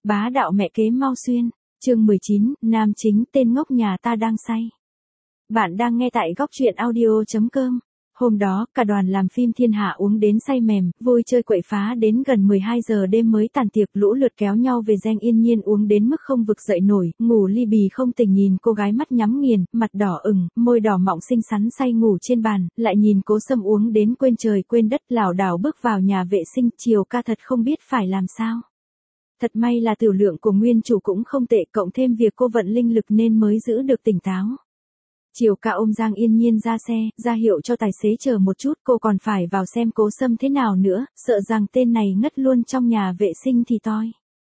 Bá đạo mẹ kế mau xuyên, chương 19, nam chính tên ngốc nhà ta đang say. Bạn đang nghe tại góc truyện audio.com. Hôm đó, cả đoàn làm phim thiên hạ uống đến say mềm, vui chơi quậy phá đến gần 12 giờ đêm mới tàn tiệc, lũ lượt kéo nhau về Giang Yên Nhiên uống đến mức không vực dậy nổi, ngủ li bì không tỉnh, nhìn cô gái mắt nhắm nghiền, mặt đỏ ửng, môi đỏ mọng xinh xắn say ngủ trên bàn, lại nhìn Cố Sâm uống đến quên trời quên đất, lảo đảo bước vào nhà vệ sinh. Chiều ca thật không biết phải làm sao. Thật may là tiểu lượng của nguyên chủ cũng không tệ, cộng thêm việc cô vận linh lực nên mới giữ được tỉnh táo. Chiều ca ôm Giang Yên Nhiên ra xe, ra hiệu cho tài xế chờ một chút, cô còn phải vào xem Cố Sâm thế nào nữa, sợ rằng tên này ngất luôn trong nhà vệ sinh thì toi.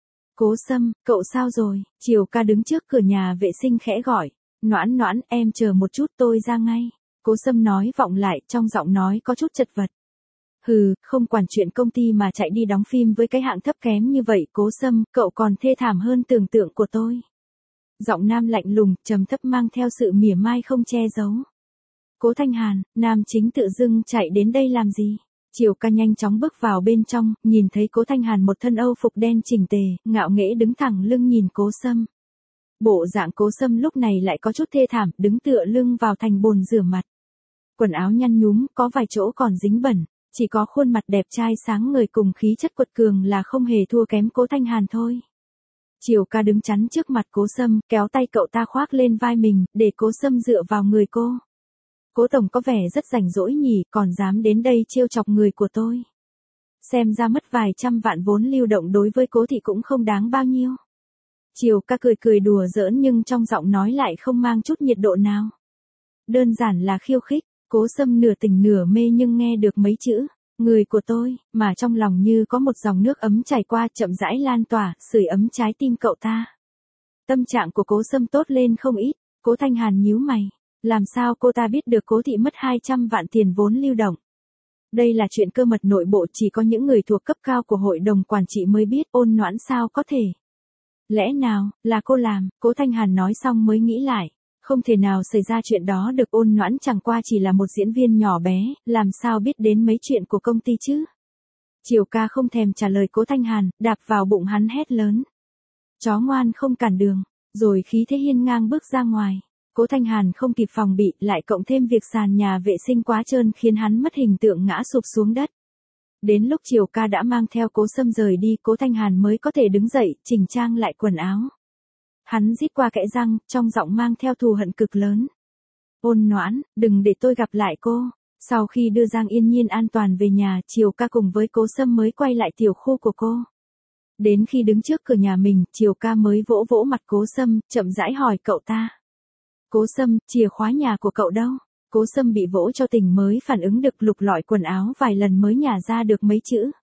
Cố Sâm, cậu sao rồi? Chiều ca đứng trước cửa nhà vệ sinh khẽ gọi. Noãn noãn, em chờ một chút tôi ra ngay. Cố Sâm nói vọng lại, trong giọng nói có chút chật vật. Hừ, không quản chuyện công ty mà chạy đi đóng phim với cái hạng thấp kém như vậy. Cố Sâm, cậu còn thê thảm hơn tưởng tượng của tôi. Giọng nam lạnh lùng, trầm thấp mang theo sự mỉa mai không che giấu. Cố Thanh Hàn, nam chính tự dưng chạy đến đây làm gì? Chiều ca nhanh chóng bước vào bên trong, nhìn thấy Cố Thanh Hàn một thân âu phục đen chỉnh tề, ngạo nghễ đứng thẳng lưng nhìn Cố Sâm. Bộ dạng Cố Sâm lúc này lại có chút thê thảm, đứng tựa lưng vào thành bồn rửa mặt. Quần áo nhăn nhúm, có vài chỗ còn dính bẩn, chỉ có khuôn mặt đẹp trai sáng ngời cùng khí chất quật cường là không hề thua kém Cố Thanh Hàn thôi. Chiều ca đứng chắn trước mặt Cố Sâm, kéo tay cậu ta khoác lên vai mình, để Cố Sâm dựa vào người cô. Cố tổng có vẻ rất rảnh rỗi nhỉ, còn dám đến đây trêu chọc người của tôi. Xem ra mất vài trăm vạn vốn lưu động đối với Cố thị cũng không đáng bao nhiêu. Chiều ca cười cười đùa giỡn nhưng trong giọng nói lại không mang chút nhiệt độ nào. Đơn giản là khiêu khích. Cố Sâm nửa tỉnh nửa mê nhưng nghe được mấy chữ người của tôi, mà trong lòng như có một dòng nước ấm chảy qua, chậm rãi lan tỏa, sưởi ấm trái tim cậu ta. Tâm trạng của Cố Sâm tốt lên không ít. Cố Thanh Hàn nhíu mày, làm sao cô ta biết được Cố thị mất 200 vạn tiền vốn lưu động? Đây là chuyện cơ mật nội bộ, chỉ có những người thuộc cấp cao của hội đồng quản trị mới biết. Ôn Noãn sao có thể? Lẽ nào là cô làm? Cố Thanh Hàn nói xong mới nghĩ lại. Không thể nào xảy ra chuyện đó được, Ôn Noãn chẳng qua chỉ là một diễn viên nhỏ bé, làm sao biết đến mấy chuyện của công ty chứ? Chiều ca không thèm trả lời Cố Thanh Hàn, đạp vào bụng hắn hét lớn. Chó ngoan không cản đường, rồi khí thế hiên ngang bước ra ngoài. Cố Thanh Hàn không kịp phòng bị, lại cộng thêm việc sàn nhà vệ sinh quá trơn khiến hắn mất hình tượng ngã sụp xuống đất. Đến lúc Chiều ca đã mang theo Cố Sâm rời đi, Cố Thanh Hàn mới có thể đứng dậy, chỉnh trang lại quần áo. Hắn rít qua kẽ răng, trong giọng mang theo thù hận cực lớn. Ôn Noãn, đừng để tôi gặp lại cô. Sau khi đưa Giang Yên Nhiên an toàn về nhà, Chiều ca cùng với Cố Sâm mới quay lại tiểu khu của cô. Đến khi đứng trước cửa nhà mình, Chiều ca mới vỗ vỗ mặt Cố Sâm, chậm rãi hỏi cậu ta. Cố Sâm, chìa khóa nhà của cậu đâu? Cố Sâm bị vỗ cho tỉnh mới phản ứng được, lục lọi quần áo vài lần mới nhả ra được mấy chữ.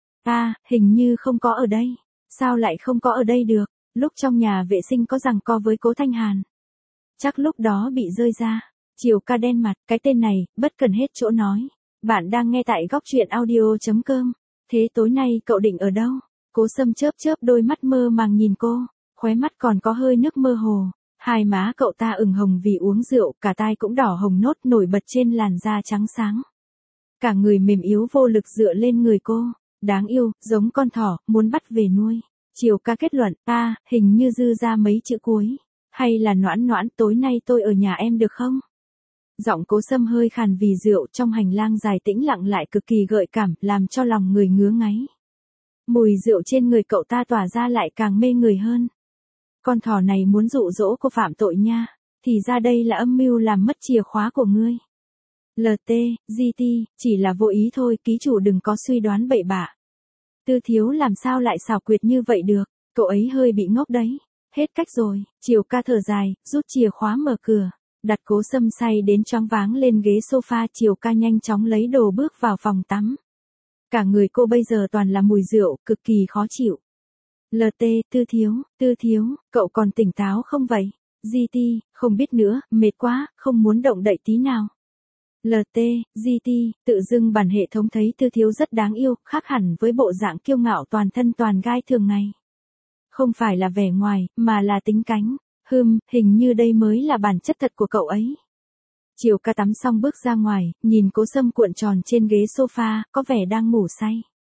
Hình như không có ở đây. Sao lại không có ở đây được? Lúc trong nhà vệ sinh có giằng co với Cố Thanh Hàn. Chắc lúc đó bị rơi ra. Chiều ca đen mặt, cái tên này, bất cần hết chỗ nói. Bạn đang nghe tại góc truyện audio.com. Thế tối nay cậu định ở đâu? Cố Sâm chớp chớp đôi mắt mơ màng nhìn cô, khóe mắt còn có hơi nước mơ hồ. Hai má cậu ta ửng hồng vì uống rượu, cả tai cũng đỏ hồng nốt nổi bật trên làn da trắng sáng. Cả người mềm yếu vô lực dựa lên người cô. Đáng yêu, giống con thỏ, muốn bắt về nuôi. Chiều ca kết luận, hình như dư ra mấy chữ cuối. Hay là Noãn Noãn, tối nay tôi ở nhà em được không? Giọng Cố Sâm hơi khàn vì rượu, trong hành lang dài tĩnh lặng lại cực kỳ gợi cảm, làm cho lòng người ngứa ngáy. Mùi rượu trên người cậu ta tỏa ra lại càng mê người hơn. Con thỏ này muốn dụ dỗ cô phạm tội nha, thì ra đây là âm mưu làm mất chìa khóa của ngươi. LT, GT, chỉ là vô ý thôi, ký chủ đừng có suy đoán bậy bạ. Tư Thiếu làm sao lại xảo quyệt như vậy được, cậu ấy hơi bị ngốc đấy. Hết cách rồi. Chiều ca thở dài, rút chìa khóa mở cửa, đặt Cố Sâm say đến choáng váng lên ghế sofa. Chiều ca nhanh chóng lấy đồ bước vào phòng tắm. Cả người cô bây giờ toàn là mùi rượu, cực kỳ khó chịu. LT, Tư Thiếu, cậu còn tỉnh táo không vậy? GT, không biết nữa, mệt quá, không muốn động đậy tí nào. LT, GT, tự dưng bản hệ thống thấy Tư Thiếu rất đáng yêu, khác hẳn với bộ dạng kiêu ngạo toàn thân toàn gai thường ngày. Không phải là vẻ ngoài, mà là tính cánh. Hình như đây mới là bản chất thật của cậu ấy. Chiều ca tắm xong bước ra ngoài, nhìn Cố Sâm cuộn tròn trên ghế sofa, có vẻ đang ngủ say.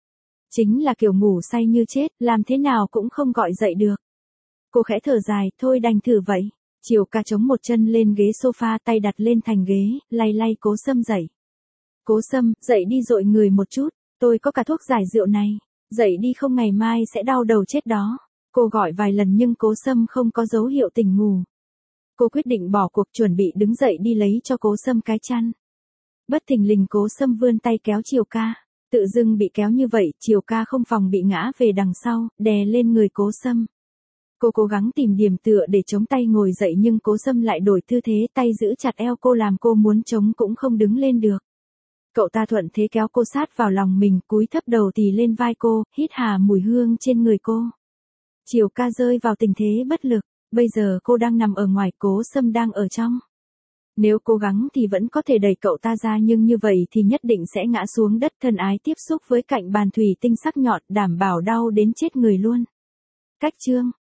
Chính là kiểu ngủ say như chết, làm thế nào cũng không gọi dậy được. Cô khẽ thở dài, thôi đành thử vậy. Chiều ca chống một chân lên ghế sofa, tay đặt lên thành ghế, lay lay Cố Sâm dậy. Cố Sâm, dậy đi dội người một chút, tôi có cả thuốc giải rượu này. Dậy đi không ngày mai sẽ đau đầu chết đó. Cô gọi vài lần nhưng Cố Sâm không có dấu hiệu tỉnh ngủ. Cô quyết định bỏ cuộc, chuẩn bị đứng dậy đi lấy cho Cố Sâm cái chăn. Bất thình lình Cố Sâm vươn tay kéo Chiều ca. Tự dưng bị kéo như vậy, Chiều ca không phòng bị ngã về đằng sau, đè lên người Cố Sâm. Cô cố gắng tìm điểm tựa để chống tay ngồi dậy nhưng Cố Sâm lại đổi tư thế, tay giữ chặt eo cô làm cô muốn chống cũng không đứng lên được. Cậu ta thuận thế kéo cô sát vào lòng mình, cúi thấp đầu tì lên vai cô, hít hà mùi hương trên người cô. Chiều ca rơi vào tình thế bất lực, bây giờ cô đang nằm ở ngoài, Cố Sâm đang ở trong. Nếu cố gắng thì vẫn có thể đẩy cậu ta ra nhưng như vậy thì nhất định sẽ ngã xuống đất, thân ái tiếp xúc với cạnh bàn thủy tinh sắc nhọn, đảm bảo đau đến chết người luôn. Cách chương